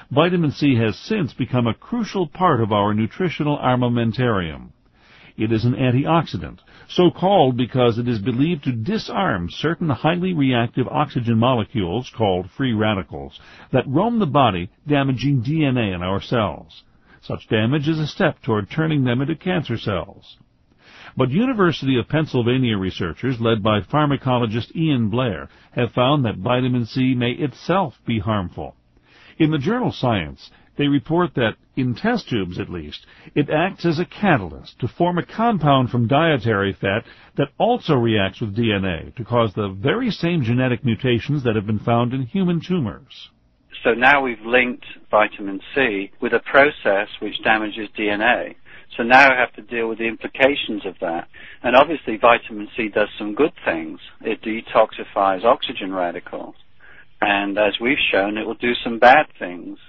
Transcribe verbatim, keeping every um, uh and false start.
Vitamin C has since become a crucial part of our nutritional armamentarium. It is an antioxidant, so called because it is believed to disarm certain highly reactive oxygen molecules called free radicals that roam the body, damaging D N A in our cells. Such damage is a step toward turning them into cancer cells. But University of Pennsylvania researchers, led by pharmacologist Ian Blair, have found that vitamin C may itself be harmful. In the journal Science, they report that, in test tubes at least, it acts as a catalyst to form a compound from dietary fat that also reacts with D N A to cause the very same genetic mutations that have been found in human tumors. So now we've linked vitamin C with a process which damages D N A. So now I have to deal with the implications of that. And obviously vitamin C does some good things. It detoxifies oxygen radicals. And as we've shown, it will do some bad things.